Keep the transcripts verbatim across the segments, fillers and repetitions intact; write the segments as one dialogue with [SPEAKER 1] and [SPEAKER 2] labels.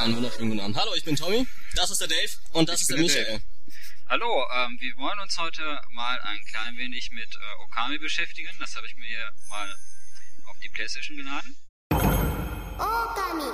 [SPEAKER 1] Einen wunderschönen guten Abend. Hallo, ich bin Tommy, das ist der Dave und das ich ist der Michael. Dave.
[SPEAKER 2] Hallo, ähm, wir wollen uns heute mal ein klein wenig mit äh, Okami beschäftigen. Das habe ich mir hier mal auf die Playstation geladen. Okami.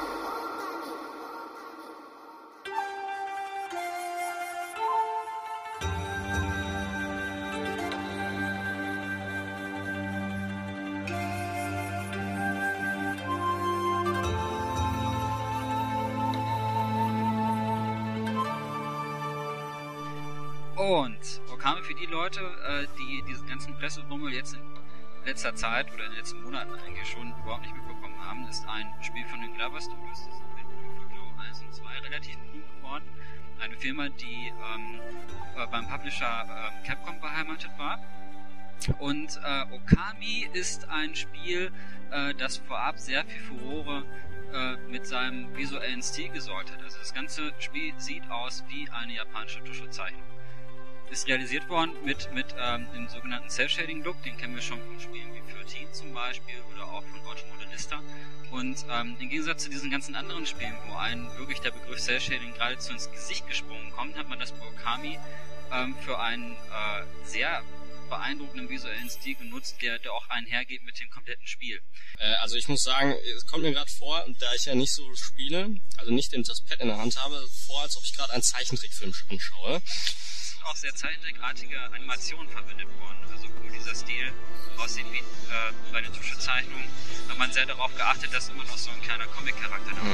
[SPEAKER 2] Und Okami für die Leute, äh, die diesen ganzen Presserummel jetzt in letzter Zeit oder in den letzten Monaten eigentlich schon überhaupt nicht mitbekommen haben, ist ein Spiel von den Glover Studios, das ist mit Beautiful eins und zwei relativ berühmt geworden. Eine Firma, die ähm, äh, beim Publisher äh, Capcom beheimatet war. Und äh, Okami ist ein Spiel, äh, das vorab sehr viel Furore äh, mit seinem visuellen Stil gesorgt hat. Also das ganze Spiel sieht aus wie eine japanische Tusche-Zeichnung. Ist realisiert worden mit, mit ähm, dem sogenannten Cell-Shading-Look, den kennen wir schon von Spielen wie vierzehn zum Beispiel oder auch von Automodellista. Und ähm, im Gegensatz zu diesen ganzen anderen Spielen, wo einem wirklich der Begriff Cell-Shading geradezu ins Gesicht gesprungen kommt, hat man das bei Okami ähm, für einen äh, sehr beeindruckenden visuellen Stil genutzt, der, der auch einhergeht mit dem kompletten Spiel.
[SPEAKER 1] Äh, also ich muss sagen, es kommt mir gerade vor, da ich ja nicht so spiele, also nicht das Pad in der Hand habe, vor, als ob ich gerade einen Zeichentrickfilm anschaue.
[SPEAKER 2] Auch sehr zeichentrickartige Animationen verwendet worden. Also wo dieser Stil aussieht wie äh, bei einer Tuschezeichnung, hat man sehr darauf geachtet, dass immer noch so ein kleiner Comic-Charakter da ist.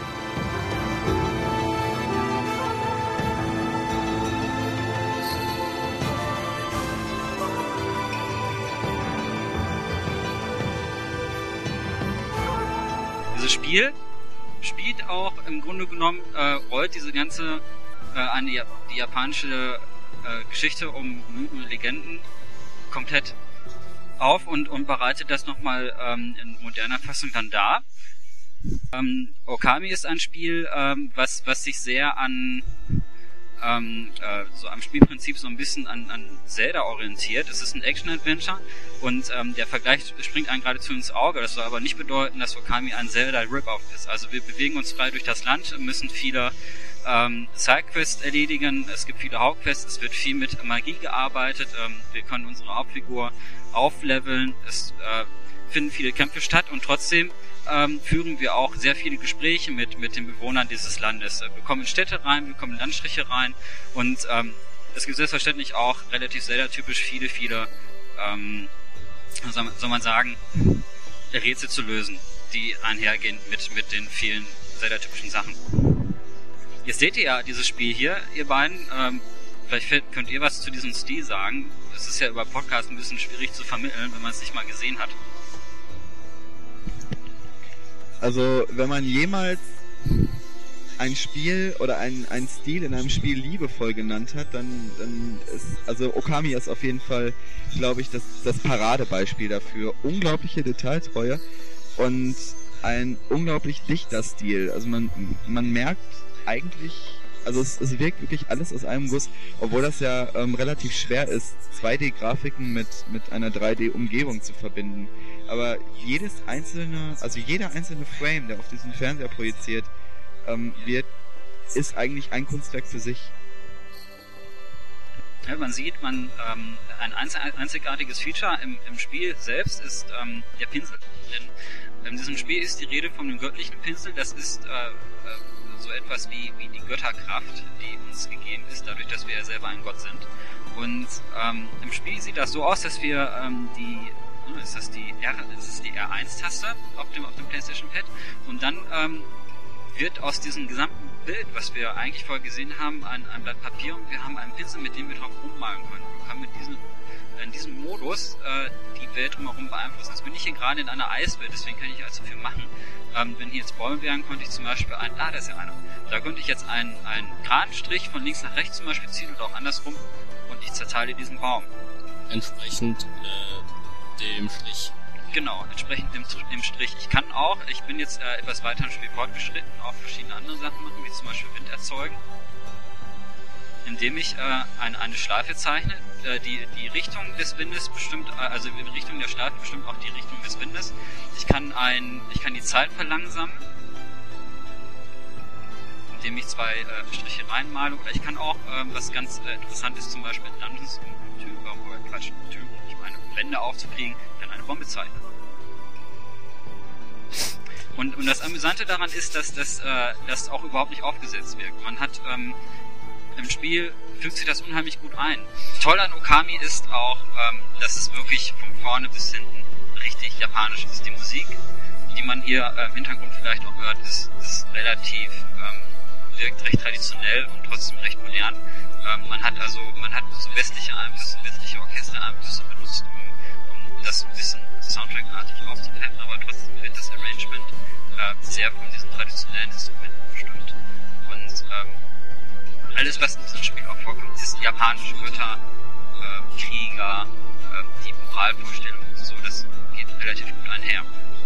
[SPEAKER 2] Dieses Spiel spielt auch im Grunde genommen, äh, rollt diese ganze äh, eine die japanische äh, Geschichte um Mythen und Legenden komplett auf und, und bereitet das nochmal ähm, in moderner Fassung dann dar. Ähm, Okami ist ein Spiel, ähm, was, was sich sehr an ähm, äh, so am Spielprinzip so ein bisschen an, an Zelda orientiert. Es ist ein Action-Adventure und ähm, der Vergleich springt einem geradezu ins Auge. Das soll aber nicht bedeuten, dass Okami ein Zelda-Rip-Off ist. Also wir bewegen uns frei durch das Land, müssen viele ähm, Sidequests erledigen, es gibt viele Hauptquests, es wird viel mit Magie gearbeitet, ähm, wir können unsere Hauptfigur aufleveln, es äh, finden viele Kämpfe statt und trotzdem ähm, führen wir auch sehr viele Gespräche mit mit den Bewohnern dieses Landes. Wir kommen in Städte rein, wir kommen in Landstriche rein und ähm, es gibt selbstverständlich auch relativ Zelda-typisch viele, viele, ähm, soll, soll man sagen, Rätsel zu lösen, die einhergehen mit, mit den vielen Zelda-typischen Sachen. Jetzt seht ihr ja dieses Spiel hier, ihr beiden. Ähm, vielleicht könnt ihr was zu diesem Stil sagen. Es ist ja über Podcast ein bisschen schwierig zu vermitteln, wenn man es nicht mal gesehen hat.
[SPEAKER 3] Also, wenn man jemals ein Spiel oder ein, ein Stil in einem Spiel liebevoll genannt hat, dann, dann ist, also Okami ist auf jeden Fall, glaube ich, das, das Paradebeispiel dafür. Unglaubliche Detailtreue und ein unglaublich dichter Stil. Also man, man merkt eigentlich, also es, es wirkt wirklich alles aus einem Guss, obwohl das ja ähm, relativ schwer ist, zwei D-Grafiken mit, mit einer drei D-Umgebung zu verbinden. Aber jedes einzelne, also jeder einzelne Frame, der auf diesen Fernseher projiziert ähm, wird, ist eigentlich ein Kunstwerk für sich.
[SPEAKER 2] Ja, man sieht, man ähm, ein einzigartiges Feature im, im Spiel selbst ist ähm, der Pinsel. Denn in diesem Spiel ist die Rede von dem göttlichen Pinsel, das ist äh, äh, so etwas wie, wie die Götterkraft, die uns gegeben ist, dadurch, dass wir ja selber ein Gott sind. Und ähm, im Spiel sieht das so aus, dass wir ähm, die, ist das die R, das ist die R eins Taste auf dem, auf dem PlayStation Pad und dann ähm, wird aus diesem gesamten Bild, was wir eigentlich vorher gesehen haben, ein, ein Blatt Papier und wir haben einen Pinsel, mit dem wir drauf rummalen können. Wir können mit diesem, in diesem Modus äh, die Welt drumherum beeinflussen. Jetzt bin ich hier gerade in einer Eiswelt, deswegen kann ich allzu viel machen. Ähm, wenn hier jetzt Bäume wären, konnte ich zum Beispiel ein, ah, da ist ja einer. Da könnte ich jetzt einen, einen geraden Strich von links nach rechts zum Beispiel ziehen oder auch andersrum und ich zerteile diesen Baum.
[SPEAKER 1] Entsprechend äh, dem Strich.
[SPEAKER 2] Genau, entsprechend dem, dem Strich. Ich kann auch, ich bin jetzt äh, etwas weiter im Spiel fortgeschritten, auch verschiedene andere Sachen machen, wie zum Beispiel Wind erzeugen, indem ich äh, eine, eine Schleife zeichne. Äh, die, die Richtung des Windes bestimmt, äh, also in Richtung der Schleife bestimmt auch die Richtung des Windes. Ich kann ein, ich kann die Zeit verlangsamen. indem ich zwei äh, Striche reinmale. Oder ich kann auch, ähm, was ganz äh, interessant ist, zum Beispiel in Dungeons, um Türen, äh, Quatsch, Türen, ich meine, um Wände aufzukriegen, dann eine Bombe zeichnen. Und, und das Amüsante daran ist, dass das äh, dass auch überhaupt nicht aufgesetzt wirkt. Man hat ähm, im Spiel fügt sich das unheimlich gut ein. Toll an Okami ist auch, ähm, dass es wirklich von vorne bis hinten richtig japanisch ist. Die Musik, die man hier äh, im Hintergrund vielleicht auch hört, ist, ist relativ, ähm, wirkt recht traditionell und trotzdem recht modern. Ähm, man hat also, man hat so westliche Einflüsse, westliche Orchestereinflüsse benutzt, um, um das ein bisschen Soundtrack-artig aufzupeppen, aber trotzdem wird das Arrangement äh, sehr von diesen traditionellen Instrumenten bestimmt. Und ähm, alles, was in diesem Spiel auch vorkommt, ist japanische Götter, äh, Krieger, äh, die Moralvorstellungen und so, das geht relativ gut einher.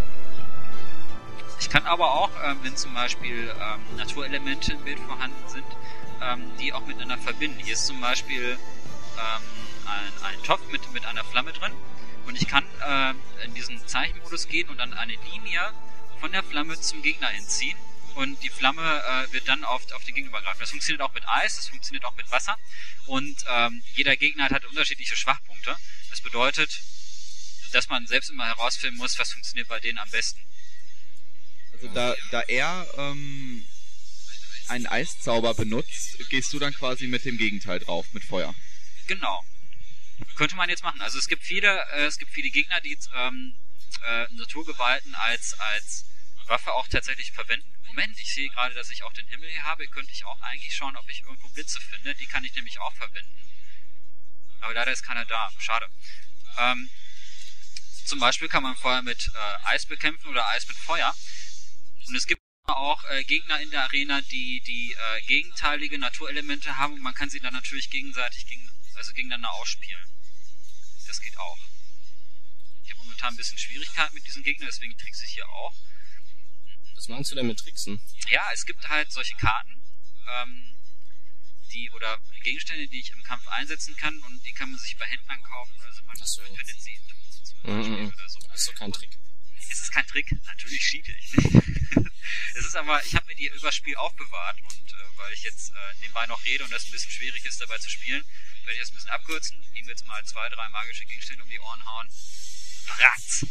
[SPEAKER 2] Ich kann aber auch, äh, wenn zum Beispiel ähm, Naturelemente im Bild vorhanden sind, ähm, die auch miteinander verbinden. Hier ist zum Beispiel ähm, ein, ein Topf mit, mit einer Flamme drin und ich kann äh, in diesen Zeichenmodus gehen und dann eine Linie von der Flamme zum Gegner hinziehen. Und die Flamme äh, wird dann auf, auf den Gegner übergreifen. Das funktioniert auch mit Eis, das funktioniert auch mit Wasser. Und ähm, jeder Gegner hat, hat unterschiedliche Schwachpunkte. Das bedeutet, dass man selbst immer herausfinden muss, was funktioniert bei denen am besten.
[SPEAKER 3] Also da, da er ähm, einen Eiszauber benutzt, gehst du dann quasi mit dem Gegenteil drauf, mit Feuer.
[SPEAKER 2] Genau. Könnte man jetzt machen. Also es gibt viele, äh, es gibt viele Gegner, die ähm, äh, Naturgewalten als, als Waffe auch tatsächlich verwenden. Moment, ich sehe gerade, dass ich auch den Himmel hier habe. Könnte ich auch eigentlich schauen, ob ich irgendwo Blitze finde. Die kann ich nämlich auch verwenden. Aber leider ist keiner da. Schade. Ähm, zum Beispiel kann man Feuer mit äh, Eis bekämpfen oder Eis mit Feuer. Und es gibt auch äh, Gegner in der Arena, die die äh, gegenteilige Naturelemente haben. Und man kann sie dann natürlich gegenseitig gegen, also gegeneinander ausspielen. Das geht auch. Ich habe momentan ein bisschen Schwierigkeiten mit diesen Gegnern, deswegen trickse ich hier auch.
[SPEAKER 1] Was meinst du denn mit Tricksen?
[SPEAKER 2] Ja, es gibt halt solche Karten, ähm, die oder Gegenstände, die ich im Kampf einsetzen kann und die kann man sich bei Händlern kaufen oder so. Man
[SPEAKER 1] so.
[SPEAKER 2] findet sie in Truhen zum Beispiel
[SPEAKER 1] mm -mm.
[SPEAKER 2] oder so.
[SPEAKER 1] Das ist doch kein Trick.
[SPEAKER 2] Es ist kein Trick, natürlich cheate ich. Ne? Es ist aber, ich habe mir die übers Spiel aufbewahrt und äh, weil ich jetzt äh, nebenbei noch rede und das ein bisschen schwierig ist, dabei zu spielen, werde ich das ein bisschen abkürzen. Ihm jetzt mal zwei, drei magische Gegenstände um die Ohren hauen. Bratz!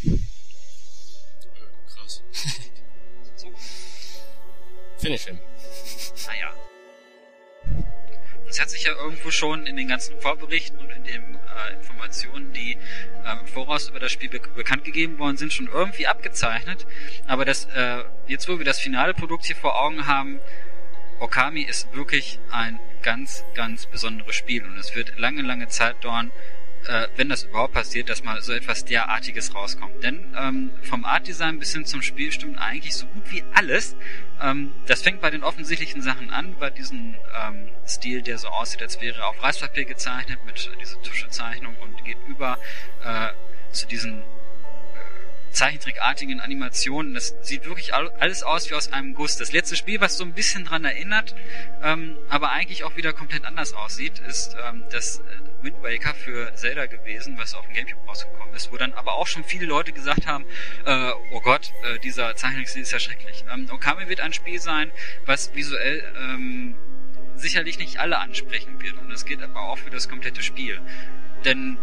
[SPEAKER 1] Äh, krass.
[SPEAKER 2] So.
[SPEAKER 1] Finish him.
[SPEAKER 2] Naja. Das hat sich ja irgendwo schon in den ganzen Vorberichten und in den äh, Informationen, die äh, im Voraus über das Spiel be bekannt gegeben worden sind, schon irgendwie abgezeichnet. Aber das, äh, jetzt wo wir das finale Produkt hier vor Augen haben, Okami ist wirklich ein ganz, ganz besonderes Spiel. Und es wird lange, lange Zeit dauern, äh, wenn das überhaupt passiert, dass mal so etwas derartiges rauskommt. Denn ähm, vom Artdesign bis hin zum Spiel stimmt eigentlich so gut wie alles. Ähm, das fängt bei den offensichtlichen Sachen an, bei diesem ähm, Stil, der so aussieht, als wäre auf Reißpapier gezeichnet mit äh, dieser Tuschezeichnung und geht über äh, zu diesen zeichentrickartigen Animationen. Das sieht wirklich alles aus wie aus einem Guss. Das letzte Spiel, was so ein bisschen dran erinnert, ähm, aber eigentlich auch wieder komplett anders aussieht, ist ähm, das Wind Waker für Zelda gewesen, was auf dem Gamecube rausgekommen ist, wo dann aber auch schon viele Leute gesagt haben, äh, oh Gott, äh, dieser Zeichnungsstil ist ja schrecklich. Ähm, Okami wird ein Spiel sein, was visuell ähm, sicherlich nicht alle ansprechen wird, und das gilt aber auch für das komplette Spiel. Denn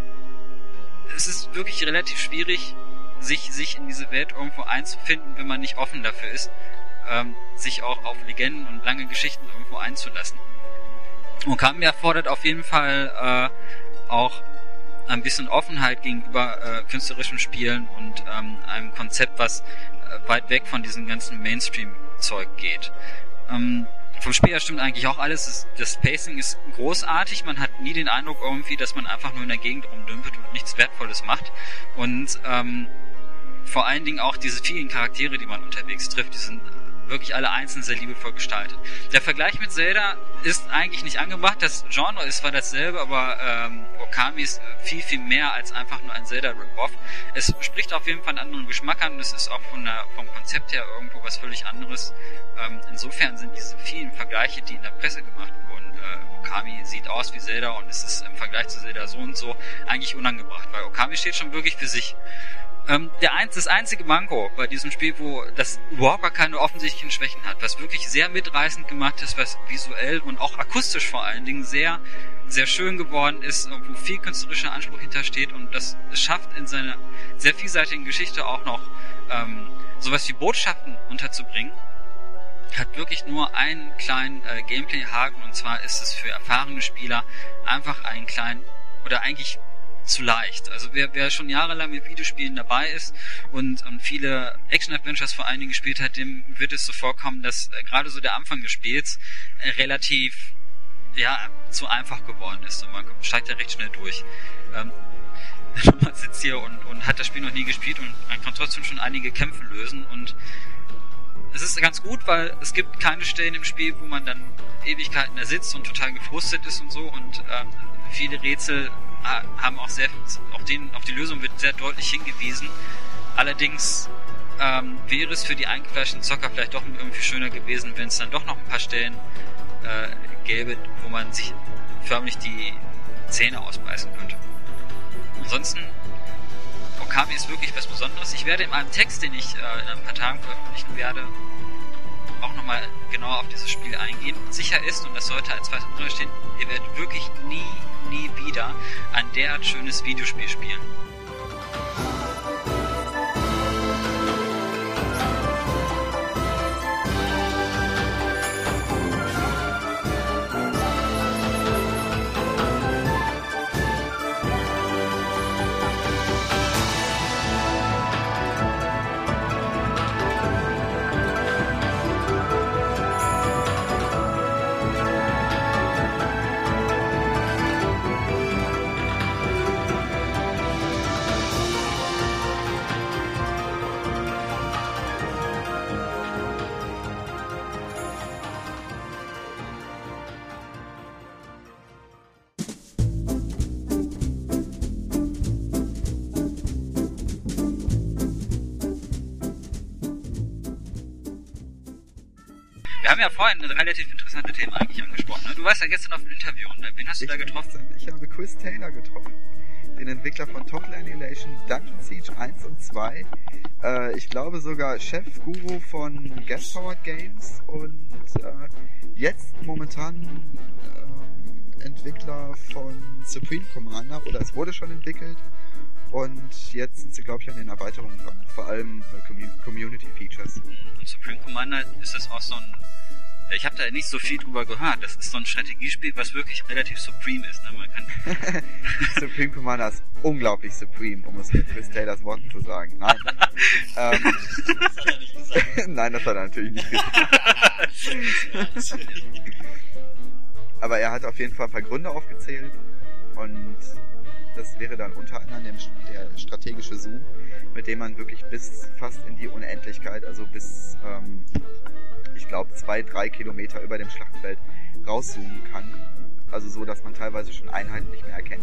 [SPEAKER 2] es ist wirklich relativ schwierig, sich sich in diese Welt irgendwo einzufinden, wenn man nicht offen dafür ist, ähm, sich auch auf Legenden und lange Geschichten irgendwo einzulassen. Okami erfordert auf jeden Fall äh, auch ein bisschen Offenheit gegenüber äh, künstlerischen Spielen und ähm, einem Konzept, was äh, weit weg von diesem ganzen Mainstream-Zeug geht. Ähm, Vom Spiel her stimmt eigentlich auch alles. Das, das Pacing ist großartig. Man hat nie den Eindruck irgendwie, dass man einfach nur in der Gegend rumdümpelt und nichts Wertvolles macht. Und ähm, vor allen Dingen auch diese vielen Charaktere, die man unterwegs trifft, die sind wirklich alle einzeln sehr liebevoll gestaltet. Der Vergleich mit Zelda ist eigentlich nicht angebracht. Das Genre ist zwar dasselbe, aber ähm, Okami ist viel, viel mehr als einfach nur ein Zelda-Rip-Off. Es spricht auf jeden Fall einen anderen Geschmack an und es ist auch von der, vom Konzept her irgendwo was völlig anderes. Ähm, insofern sind diese vielen Vergleiche, die in der Presse gemacht wurden, äh, Okami sieht aus wie Zelda und es ist im Vergleich zu Zelda so und so, eigentlich unangebracht, weil Okami steht schon wirklich für sich. Ähm, der eins, das einzige Manko bei diesem Spiel, wo das überhaupt gar keine offensichtlichen Schwächen hat, was wirklich sehr mitreißend gemacht ist, was visuell und auch akustisch vor allen Dingen sehr, sehr schön geworden ist, wo viel künstlerischer Anspruch hintersteht und das es schafft, in seiner sehr vielseitigen Geschichte auch noch ähm, sowas wie Botschaften unterzubringen, hat wirklich nur einen kleinen äh, Gameplay-Haken, und zwar ist es für erfahrene Spieler einfach einen kleinen, oder eigentlich zu leicht. Also wer, wer schon jahrelang mit Videospielen dabei ist und ähm, viele Action-Adventures vor allen Dingen gespielt hat, dem wird es so vorkommen, dass äh, gerade so der Anfang des Spiels äh, relativ ja zu einfach geworden ist und man steigt da recht schnell durch. Ähm, man sitzt hier und, und hat das Spiel noch nie gespielt und man kann trotzdem schon einige Kämpfe lösen und es ist ganz gut, weil es gibt keine Stellen im Spiel, wo man dann Ewigkeiten da sitzt und total gefrustet ist und so und ähm, viele Rätsel haben auch sehr, auf, den, auf die Lösung wird sehr deutlich hingewiesen. Allerdings ähm, wäre es für die eingefleischten Zocker vielleicht doch irgendwie schöner gewesen, wenn es dann doch noch ein paar Stellen äh, gäbe, wo man sich förmlich die Zähne ausbeißen könnte. Ansonsten, Okami ist wirklich was Besonderes. Ich werde in einem Text, den ich äh, in ein paar Tagen veröffentlichen werde, auch nochmal genauer auf dieses Spiel eingehen. Sicher ist, und das sollte als Fall drunter stehen, ihr werdet wirklich nie, nie wieder ein derart schönes Videospiel spielen. Wir haben ja vorhin eine relativ interessante Themen eigentlich angesprochen. Ne? Du warst ja gestern auf dem Interview. Ne? Wen hast du
[SPEAKER 3] ich
[SPEAKER 2] da getroffen?
[SPEAKER 3] Ich habe Chris Taylor getroffen. Den Entwickler von Total Annihilation, Dungeon Siege eins und zwei. Äh, ich glaube sogar Chef-Guru von Gas Powered Games und äh, jetzt momentan äh, Entwickler von Supreme Commander, oder es wurde schon entwickelt. Und jetzt sind sie, glaube ich, an den Erweiterungen dran. Vor allem äh, Community Features.
[SPEAKER 2] Und Supreme Commander, ist das auch so ein... Ich habe da nicht so viel drüber gehört. Das ist so ein Strategiespiel, was wirklich relativ supreme ist. Ne? Man kann
[SPEAKER 3] Supreme Commander ist unglaublich supreme, um es mit Chris Taylors Worten zu sagen. Nein. ähm, das hat er nicht gesagt. Nein, das hat er natürlich nicht gesagt. Aber er hat auf jeden Fall ein paar Gründe aufgezählt. Und das wäre dann unter anderem der strategische Zoom, mit dem man wirklich bis fast in die Unendlichkeit, also bis... Ähm, ich glaube, zwei, drei Kilometer über dem Schlachtfeld rauszoomen kann. Also so, dass man teilweise schon Einheiten nicht mehr erkennt.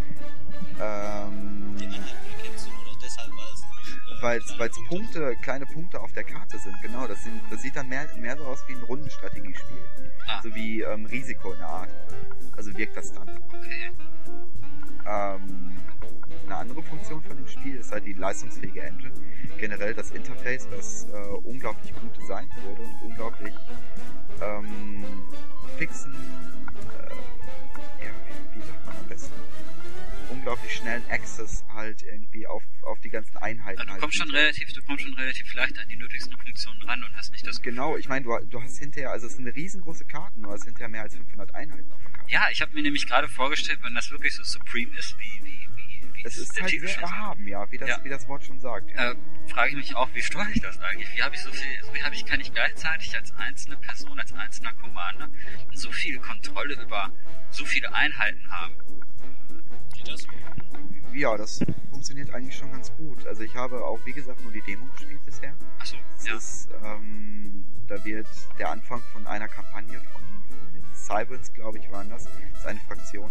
[SPEAKER 3] Ähm,
[SPEAKER 1] die Einheiten erkennst du nur noch deshalb, weil es
[SPEAKER 3] äh, weil es Punkte, kleine Punkte auf der Karte sind. Genau, das, sind, das sieht dann mehr, mehr so aus wie ein Rundenstrategiespiel. Ah. So wie ähm, Risiko in der Art. Also wirkt das dann.
[SPEAKER 2] Okay.
[SPEAKER 3] Ähm, eine andere Funktion von dem Spiel ist halt die leistungsfähige Engine. Generell das Interface, das äh, unglaublich gut designt wurde und unglaublich ähm, fixen, äh, ja, wie, wie sagt man am besten, unglaublich schnellen Access halt irgendwie auf, auf die ganzen Einheiten.
[SPEAKER 2] Also du
[SPEAKER 3] halt
[SPEAKER 2] kommst schon relativ, du kommst schon relativ leicht an die nötigsten Funktionen ran und hast nicht das Gefühl.
[SPEAKER 3] Genau, ich meine, du, du hast hinterher, also es sind riesengroße Karten, du hast hinterher mehr als fünfhundert Einheiten auf der Karte.
[SPEAKER 2] Ja, ich habe mir nämlich gerade vorgestellt, wenn das wirklich so supreme ist, wie, wie, wie, wie
[SPEAKER 3] es ist halt sehr erhaben, ja, wie das, ja. wie das Wort schon sagt. Ja.
[SPEAKER 2] Äh, frage ich mich auch, wie steuere ich das eigentlich? Wie habe ich so viel, wie habe ich, kann ich gleichzeitig als einzelne Person, als einzelner Commander so viel Kontrolle über so viele Einheiten haben?
[SPEAKER 1] Geht das?
[SPEAKER 3] Ja, das funktioniert eigentlich schon ganz gut. Also ich habe auch, wie gesagt, nur die Demo gespielt bisher.
[SPEAKER 2] Ach so,
[SPEAKER 3] das
[SPEAKER 2] ja.
[SPEAKER 3] Ist, ähm, da wird der Anfang von einer Kampagne von, von den Cybers, glaube ich, waren das. Das ist eine Fraktion.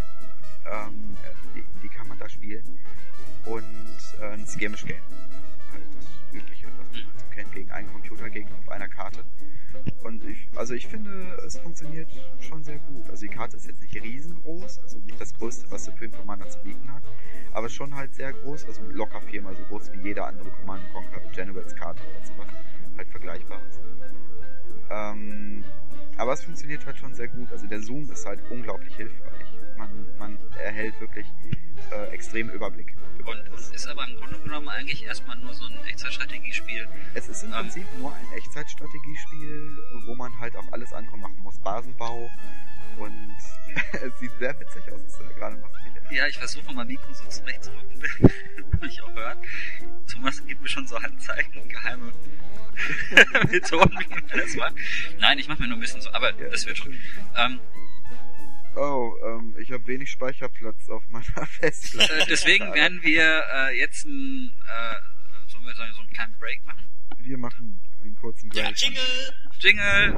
[SPEAKER 3] Ähm, die, die kann man da spielen. Und äh, ein Skirmish Game halt das Übliche, was man halt so kennt, gegen einen Computergegner auf einer Karte. Und ich, also ich finde, es funktioniert schon sehr gut. Also die Karte ist jetzt nicht riesengroß, also nicht das Größte, was Supreme Commander zu bieten hat, aber schon halt sehr groß, also locker viermal so groß wie jede andere Command and Conquer Generals Karte oder sowas. Halt vergleichbares. Ähm, aber es funktioniert halt schon sehr gut. Also der Zoom ist halt unglaublich hilfreich. Man, man erhält wirklich äh, extrem Überblick.
[SPEAKER 2] Und es ist aber im Grunde genommen eigentlich erstmal nur so ein Echtzeitstrategiespiel.
[SPEAKER 3] Es ist im
[SPEAKER 2] ähm,
[SPEAKER 3] Prinzip nur ein Echtzeitstrategiespiel, wo man halt auch alles andere machen muss. Basenbau und es sieht sehr witzig aus, dass du da gerade machst.
[SPEAKER 2] Ja, ich versuche mal Mikro so zurechtzurücken, wenn ich auch hört. Thomas gibt mir schon so Handzeichen, geheime Methoden, wie man das macht. Nein, ich mache mir nur ein bisschen so, aber ja, das wird schon. Ähm,
[SPEAKER 3] oh, ähm, ich habe wenig Speicherplatz auf meiner Festplatte.
[SPEAKER 2] Äh, deswegen werden wir äh, jetzt einen, äh, sollen wir sagen, so einen kleinen Break machen?
[SPEAKER 3] Wir machen einen kurzen Break.
[SPEAKER 1] Ja, Jingle!
[SPEAKER 2] Jingle!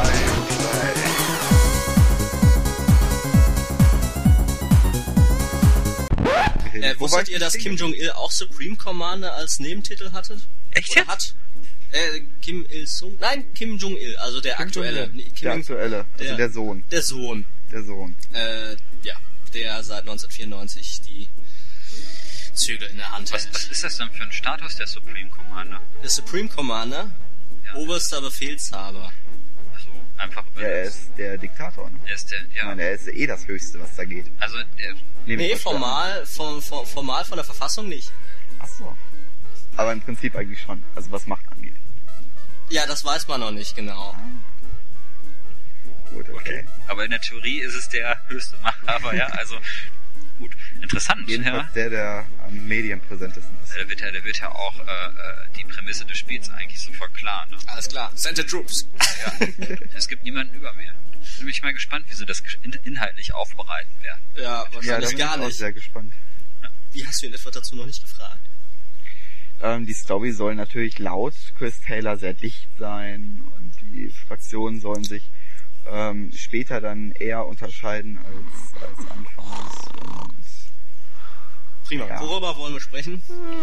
[SPEAKER 1] Äh, wusstet ihr, dass Kim Jong-il auch Supreme Commander als Nebentitel hatte?
[SPEAKER 2] Echt
[SPEAKER 1] Oder
[SPEAKER 2] jetzt?
[SPEAKER 1] hat? Äh, Kim Il-sung? Nein, Kim Jong-il, also der
[SPEAKER 3] Kim
[SPEAKER 1] aktuelle.
[SPEAKER 3] Jong-il.
[SPEAKER 1] Kim
[SPEAKER 3] Der aktuelle, also
[SPEAKER 1] der,
[SPEAKER 3] der Sohn.
[SPEAKER 1] Der Sohn.
[SPEAKER 3] Der Sohn.
[SPEAKER 1] Äh, ja, der seit neunzehnhundertvierundneunzig die Zügel in der Hand
[SPEAKER 2] Was,
[SPEAKER 1] hält.
[SPEAKER 2] was ist das denn für ein Status, der Supreme Commander?
[SPEAKER 1] Der Supreme Commander,
[SPEAKER 2] Ja.
[SPEAKER 1] oberster Befehlshaber.
[SPEAKER 2] Also einfach über
[SPEAKER 3] Ja, er
[SPEAKER 2] das-
[SPEAKER 3] ist der Diktator, ne?
[SPEAKER 2] er ist der,
[SPEAKER 3] Ich
[SPEAKER 2] ja.
[SPEAKER 3] meine, er ist eh das Höchste, was da geht.
[SPEAKER 2] Also der,
[SPEAKER 3] Nehme ich
[SPEAKER 1] Nee,
[SPEAKER 3] mal schwer an.
[SPEAKER 1] formal, vom, vom, formal von der Verfassung nicht.
[SPEAKER 3] Ach so. Aber im Prinzip eigentlich schon, also was Macht angeht.
[SPEAKER 1] Ja, das weiß man noch nicht genau.
[SPEAKER 3] Gut, okay.
[SPEAKER 2] okay. Aber in der Theorie ist es der höchste Machthaber, ja. Also gut, interessant.
[SPEAKER 3] Jedenfalls
[SPEAKER 2] Ja.
[SPEAKER 3] der, der am medienpräsentesten ist.
[SPEAKER 2] Der wird ja, der wird ja auch äh, äh, die Prämisse des Spiels eigentlich sofort klar. Ne?
[SPEAKER 1] Alles klar, send the troops.
[SPEAKER 2] Ja. Es gibt niemanden über mir. Bin ich mal gespannt, wie sie das in- inhaltlich aufbereiten werden.
[SPEAKER 1] Ja,
[SPEAKER 3] Ja, da
[SPEAKER 1] wahrscheinlich
[SPEAKER 3] bin
[SPEAKER 1] gar
[SPEAKER 3] ich auch
[SPEAKER 1] nicht.
[SPEAKER 3] sehr gespannt.
[SPEAKER 1] Wie hast du ihn etwa dazu noch nicht gefragt?
[SPEAKER 3] Ähm, die Story soll natürlich laut Chris Taylor sehr dicht sein und die Fraktionen sollen sich ähm, später dann eher unterscheiden als, als anfangs. Und
[SPEAKER 1] Prima.
[SPEAKER 3] Ja.
[SPEAKER 1] Worüber wollen wir sprechen?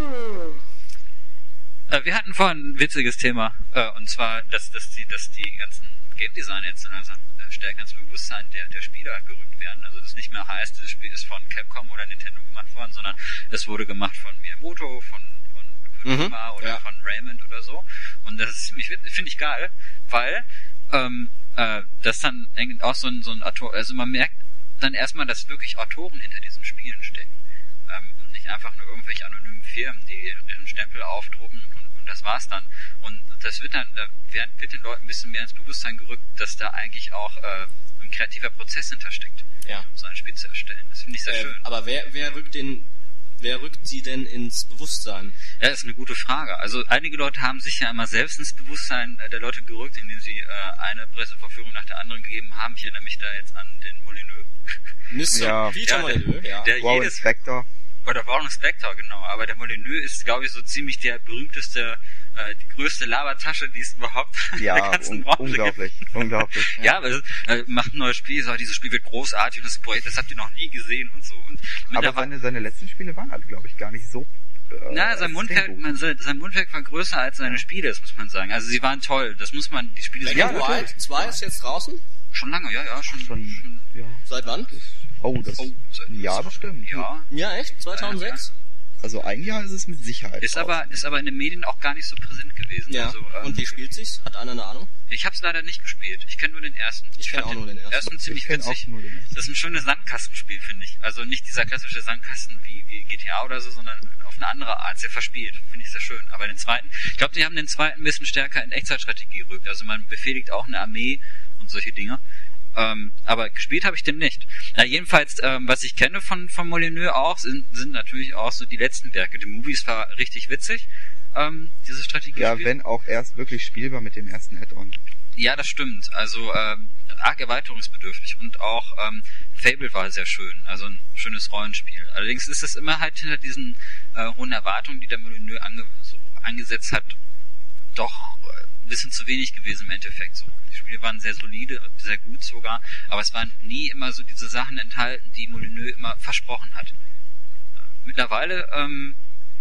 [SPEAKER 2] Äh, wir hatten vorhin ein witziges Thema, äh, und zwar, dass, dass, die, dass die ganzen Game Designer jetzt so langsam äh, stärker ins Bewusstsein der, der Spieler gerückt werden. Also das nicht mehr heißt, dieses Spiel ist von Capcom oder Nintendo gemacht worden, sondern es wurde gemacht von Miyamoto, von, von Kojima
[SPEAKER 1] Mhm,
[SPEAKER 2] oder
[SPEAKER 1] ja.
[SPEAKER 2] von Raymond oder so. Und das ist ziemlich witzig, finde ich geil, weil ähm, äh, das dann eigentlich auch so ein, so ein Autor, also man merkt dann erstmal, dass wirklich Autoren hinter diesen Spielen stecken. Ähm, und nicht einfach nur irgendwelche anonymen Firmen, die ihren Stempel aufdrucken und, und das war's dann. Und das wird dann, da wird, wird den Leuten ein bisschen mehr ins Bewusstsein gerückt, dass da eigentlich auch äh, ein kreativer Prozess hintersteckt,
[SPEAKER 1] Ja.
[SPEAKER 2] um so ein Spiel zu erstellen. Das finde ich sehr
[SPEAKER 1] Ähm,
[SPEAKER 2] schön.
[SPEAKER 1] aber wer, wer rückt den, wer rückt sie denn ins Bewusstsein?
[SPEAKER 2] Ja, das ist eine gute Frage. Also einige Leute haben sich ja immer selbst ins Bewusstsein der Leute gerückt, indem sie äh, eine Presseverführung nach der anderen gegeben haben. Ich erinnere mich da jetzt an den Molyneux.
[SPEAKER 1] Mister
[SPEAKER 3] Ja.
[SPEAKER 1] Peter
[SPEAKER 2] Ja,
[SPEAKER 1] Molyneux, ja.
[SPEAKER 2] Der
[SPEAKER 3] Warren
[SPEAKER 2] jedes
[SPEAKER 3] Spector.
[SPEAKER 2] Oder Warren Spector, genau. Aber der Molyneux ist, glaube ich, so ziemlich der berühmteste, äh, die größte Labertasche, die es überhaupt in
[SPEAKER 3] Ja,
[SPEAKER 2] der ganzen
[SPEAKER 3] un
[SPEAKER 2] Branche
[SPEAKER 3] unglaublich, unglaublich.
[SPEAKER 2] gibt. Ja, aber es, äh, macht ein neues Spiel, sagt, dieses Spiel wird großartig und das Projekt, das habt ihr noch nie gesehen und so. Und
[SPEAKER 3] Aber
[SPEAKER 2] mittlerweile-
[SPEAKER 3] seine, seine letzten Spiele waren halt, glaube ich, gar nicht so äh,
[SPEAKER 2] Na, sein
[SPEAKER 3] extrem
[SPEAKER 2] Mundwerk,
[SPEAKER 3] gut.
[SPEAKER 2] man, sein Mundwerk war größer als seine Spiele, das muss man sagen. Also sie waren toll, das muss man, die Spiele
[SPEAKER 1] Black
[SPEAKER 2] sind
[SPEAKER 1] and
[SPEAKER 3] Ja,
[SPEAKER 1] White zwei ist jetzt draußen?
[SPEAKER 2] schon lange, ja, ja, schon,
[SPEAKER 3] Schon,
[SPEAKER 2] schon
[SPEAKER 3] ja.
[SPEAKER 1] Seit wann?
[SPEAKER 3] Oh, das
[SPEAKER 2] oh,
[SPEAKER 3] ein Jahr bestimmt.
[SPEAKER 2] ja.
[SPEAKER 1] Ja, echt? zweitausendsechs?
[SPEAKER 3] Also ein Jahr ist es mit Sicherheit.
[SPEAKER 2] Ist
[SPEAKER 3] draußen.
[SPEAKER 2] aber, ist aber in den Medien auch gar nicht so präsent gewesen.
[SPEAKER 1] Ja.
[SPEAKER 2] Also, ähm,
[SPEAKER 1] Und wie spielt sich's? Hat einer eine Ahnung?
[SPEAKER 2] ich hab's leider nicht gespielt. Ich kenne nur den ersten.
[SPEAKER 1] Ich kenn
[SPEAKER 2] fand
[SPEAKER 1] auch nur den ersten.
[SPEAKER 2] ersten ziemlich
[SPEAKER 3] ich kenn
[SPEAKER 2] witzig.
[SPEAKER 3] auch nur den ersten.
[SPEAKER 2] Das ist ein schönes Sandkastenspiel, finde ich. Also nicht dieser klassische Sandkasten wie, wie G T A oder so, sondern auf eine andere Art, sehr verspielt. Finde ich sehr schön. Aber den zweiten, ich glaube, die haben den zweiten ein bisschen stärker in Echtzeitstrategie gerückt. Also man befehligt auch eine Armee und solche Dinge. Ähm, aber gespielt habe ich den nicht. Na, jedenfalls, ähm, was ich kenne von, von Molyneux auch, sind, sind natürlich auch so die letzten Werke. The Movies war richtig witzig, ähm, dieses Strategiespiel.
[SPEAKER 3] Ja, wenn auch erst wirklich spielbar mit dem ersten Add-on.
[SPEAKER 2] Ja, das stimmt. Also ähm, arg erweiterungsbedürftig und auch ähm, Fable war sehr schön, also ein schönes Rollenspiel. Allerdings ist es immer halt hinter diesen äh, hohen Erwartungen, die der Molyneux ange so angesetzt hat, doch äh, ein bisschen zu wenig gewesen im Endeffekt. So, die Spiele waren sehr solide, sehr gut sogar, aber es waren nie immer so diese Sachen enthalten, die Molyneux immer versprochen hat. Äh, mittlerweile ähm,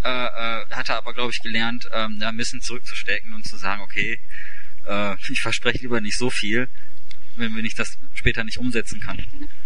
[SPEAKER 2] äh, äh, hat er aber, glaube ich, gelernt, ähm, da ein bisschen zurückzustecken und zu sagen, okay, äh, ich verspreche lieber nicht so viel, wenn, wenn ich das später nicht umsetzen kann.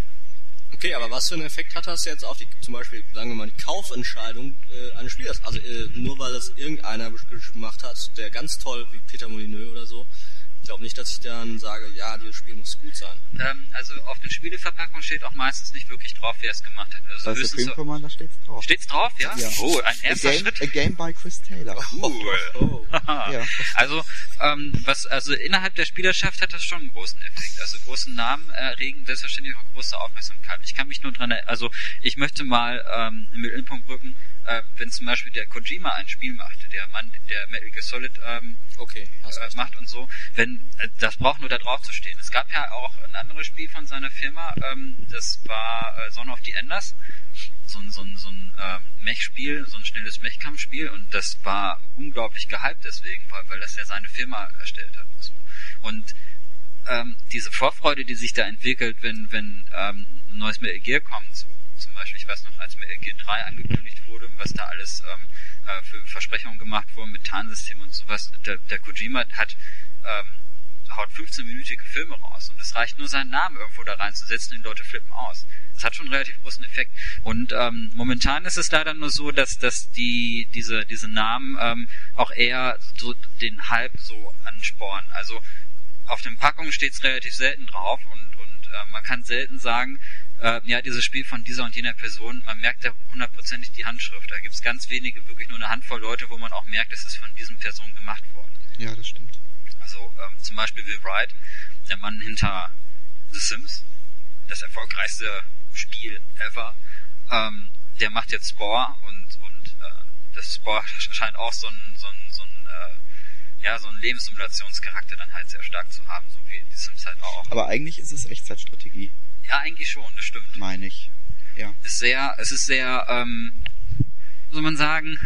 [SPEAKER 1] Okay, aber was für einen Effekt hat das jetzt auf die, zum Beispiel, sagen wir mal, die Kaufentscheidung äh, eines Spielers? Also äh, nur weil das irgendeiner gemacht hat, der ganz toll, wie Peter Molyneux oder so, ich glaube nicht, dass ich dann sage, ja, dieses Spiel muss gut sein.
[SPEAKER 2] Ähm, also auf den Spieleverpackungen steht auch meistens nicht wirklich drauf, wer es gemacht hat. Also
[SPEAKER 3] Bei Supreme Commander steht's drauf.
[SPEAKER 2] Steht's drauf, ja?
[SPEAKER 3] Ja.
[SPEAKER 2] Oh, ein erster
[SPEAKER 3] a game,
[SPEAKER 2] Schritt.
[SPEAKER 3] A Game by Chris Taylor.
[SPEAKER 2] Cool.
[SPEAKER 1] Oh.
[SPEAKER 3] Ja.
[SPEAKER 2] Also, ähm, was, also innerhalb der Spielerschaft hat das schon einen großen Effekt. Also große Namen erregen selbstverständlich auch große Aufmerksamkeit. Ich kann mich nur dran, also ich möchte mal ähm, im Mittelpunkt rücken, äh, wenn zum Beispiel der Kojima ein Spiel macht, der Mann, der Metal Gear Solid ähm,
[SPEAKER 1] okay,
[SPEAKER 2] äh, macht und so, wenn äh, das braucht nur da drauf zu stehen. Es gab ja auch ein anderes Spiel von seiner Firma, ähm, das war äh, Son of the Enders, so ein so ein so ein ähm, Mech-Spiel, so ein schnelles Mech-Kampfspiel, und das war unglaublich gehypt deswegen, weil weil das ja seine Firma erstellt hat. So. Und ähm, diese Vorfreude, die sich da entwickelt, wenn wenn ähm, ein neues Metal Gear kommt, so zum Beispiel, ich weiß noch, als Metal Gear drei angekündigt wurde und was da alles ähm, äh, für Versprechungen gemacht wurden mit Tarnsystem und sowas, der, der Kojima hat ähm, haut fünfzehn-minütige Filme raus und es reicht nur, seinen Namen irgendwo da reinzusetzen und die Leute flippen aus. Das hat schon einen relativ großen Effekt. Und ähm, momentan ist es leider nur so, dass dass die diese diese Namen ähm, auch eher so den Hype so anspornen. Also auf den Packungen steht es relativ selten drauf und und äh, man kann selten sagen, äh, ja, dieses Spiel von dieser und jener Person, man merkt da hundertprozentig die Handschrift. Da gibt es ganz wenige, wirklich nur eine Handvoll Leute, wo man auch merkt, es ist von diesen Personen gemacht worden.
[SPEAKER 3] Ja, das stimmt.
[SPEAKER 2] Also ähm, zum Beispiel Will Wright, der Mann hinter The Sims, das erfolgreichste Spiel ever, ähm, der macht jetzt Spore und und äh, das Spore scheint auch so ein so ein so ein äh, ja so ein Lebenssimulationscharakter dann halt sehr stark zu haben, so wie die Sims halt auch.
[SPEAKER 3] Aber eigentlich ist es Echtzeitstrategie.
[SPEAKER 2] Ja, eigentlich schon, das stimmt.
[SPEAKER 3] Meine ich. Ja.
[SPEAKER 2] Ist sehr, es ist sehr, ähm, soll man sagen,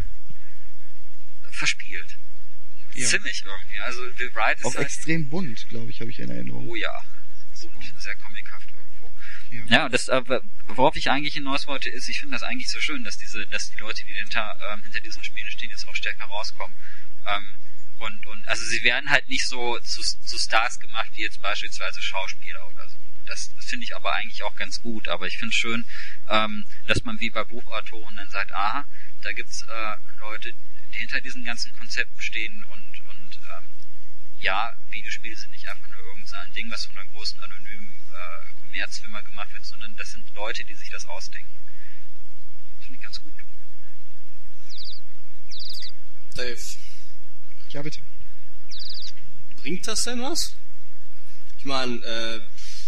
[SPEAKER 2] verspielt. Ja. Ziemlich irgendwie. Also Will Wright ist
[SPEAKER 3] auch
[SPEAKER 2] halt
[SPEAKER 3] extrem bunt, glaube ich, habe ich in Erinnerung.
[SPEAKER 2] Oh ja, bunt, sehr comichaft irgendwo. Ja, ja das, äh, worauf ich eigentlich hinaus wollte, ist, ich finde das eigentlich so schön, dass diese, dass die Leute, die hinter, ähm, hinter diesen Spielen stehen, jetzt auch stärker rauskommen. Ähm, und, und, also sie werden halt nicht so zu, zu Stars gemacht, wie jetzt beispielsweise Schauspieler oder so. Das, das finde ich aber eigentlich auch ganz gut. Aber ich finde es schön, ähm, dass man wie bei Buchautoren dann sagt, aha, da gibt's äh, Leute, die hinter diesen ganzen Konzepten stehen und, und ähm, ja, Videospiele sind nicht einfach nur irgendein Ding, was von einer großen anonymen äh, Kommerzfirma gemacht wird, sondern das sind Leute, die sich das ausdenken. Das finde ich ganz gut.
[SPEAKER 1] Dave.
[SPEAKER 3] Ja, bitte.
[SPEAKER 1] Bringt das denn was? Ich meine, äh,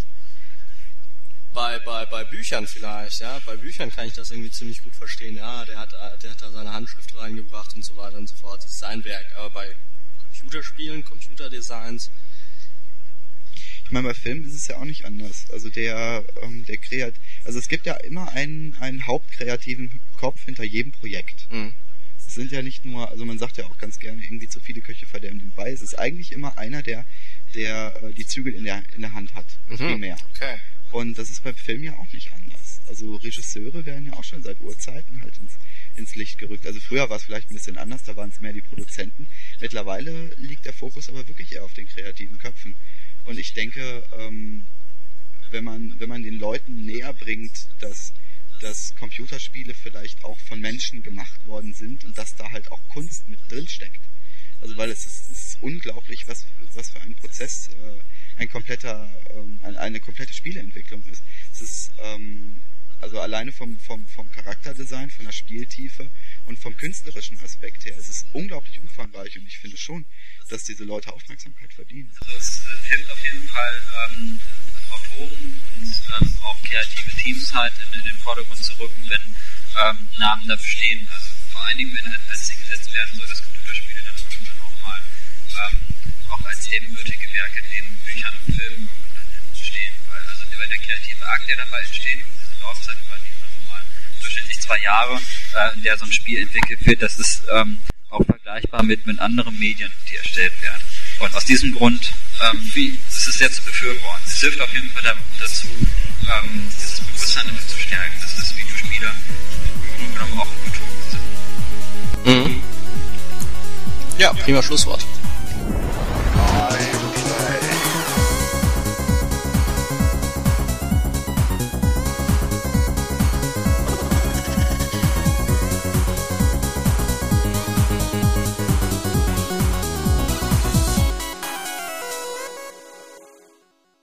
[SPEAKER 1] bei, bei, bei Büchern vielleicht, ja, bei Büchern kann ich das irgendwie ziemlich gut verstehen, ja, der hat, der hat da seine Handschrift reingebracht und so weiter und so fort, das ist sein Werk, aber bei Computerspielen, Computerdesigns.
[SPEAKER 3] Ich meine, bei Filmen ist es ja auch nicht anders, also der, ähm, der Kreat, also es gibt ja immer einen, einen hauptkreativen Kopf hinter jedem Projekt.
[SPEAKER 1] Mhm.
[SPEAKER 3] Es sind ja nicht nur, also man sagt ja auch ganz gerne, irgendwie zu viele Köche verderben den Brei, es ist eigentlich immer einer, der, der äh, die Zügel in der, in der Hand hat,
[SPEAKER 1] mhm.
[SPEAKER 3] primär.
[SPEAKER 1] Okay.
[SPEAKER 3] Und das ist beim Film ja auch nicht anders. Also Regisseure werden ja auch schon seit Urzeiten halt ins, ins Licht gerückt. Also früher war es vielleicht ein bisschen anders, da waren es mehr die Produzenten. Mittlerweile liegt der Fokus aber wirklich eher auf den kreativen Köpfen. Und ich denke, ähm, wenn man wenn man den Leuten näher bringt, dass, dass Computerspiele vielleicht auch von Menschen gemacht worden sind und dass da halt auch Kunst mit drin steckt. Also weil es ist, es ist unglaublich, was, was für ein Prozess äh, ein kompletter, ähm, eine, eine komplette Spieleentwicklung ist. Es ist ähm, also alleine vom, vom, vom Charakterdesign, von der Spieltiefe und vom künstlerischen Aspekt her, es ist unglaublich umfangreich und ich finde schon, dass diese Leute Aufmerksamkeit verdienen.
[SPEAKER 2] Also es äh, hilft auf jeden Fall ähm, Autoren und ähm, auch kreative Teams halt in, in den Vordergrund zu rücken, wenn ähm, Namen dafür stehen. Also vor allen Dingen, wenn halt als Ziel gesetzt werden soll, dass Computerspiele dann irgendwann auch mal ähm, auch als ebenbürtige Werke neben Büchern und Filmen dann entstehen. Weil also der, der kreative Akt, der dabei entsteht und diese Laufzeit über die, sagen wir mal, durchschnittlich zwei Jahre, äh, in der so ein Spiel entwickelt wird, das ist ähm, auch vergleichbar mit, mit anderen Medien, die erstellt werden. Und aus diesem Grund ähm, wie, ist es sehr zu befürworten. Es hilft auf jeden Fall dazu, ähm, dieses Bewusstsein dafür zu stärken, dass das Videospiele im Grunde genommen auch Kultur sind.
[SPEAKER 1] Mhm. Ja, prima Schlusswort.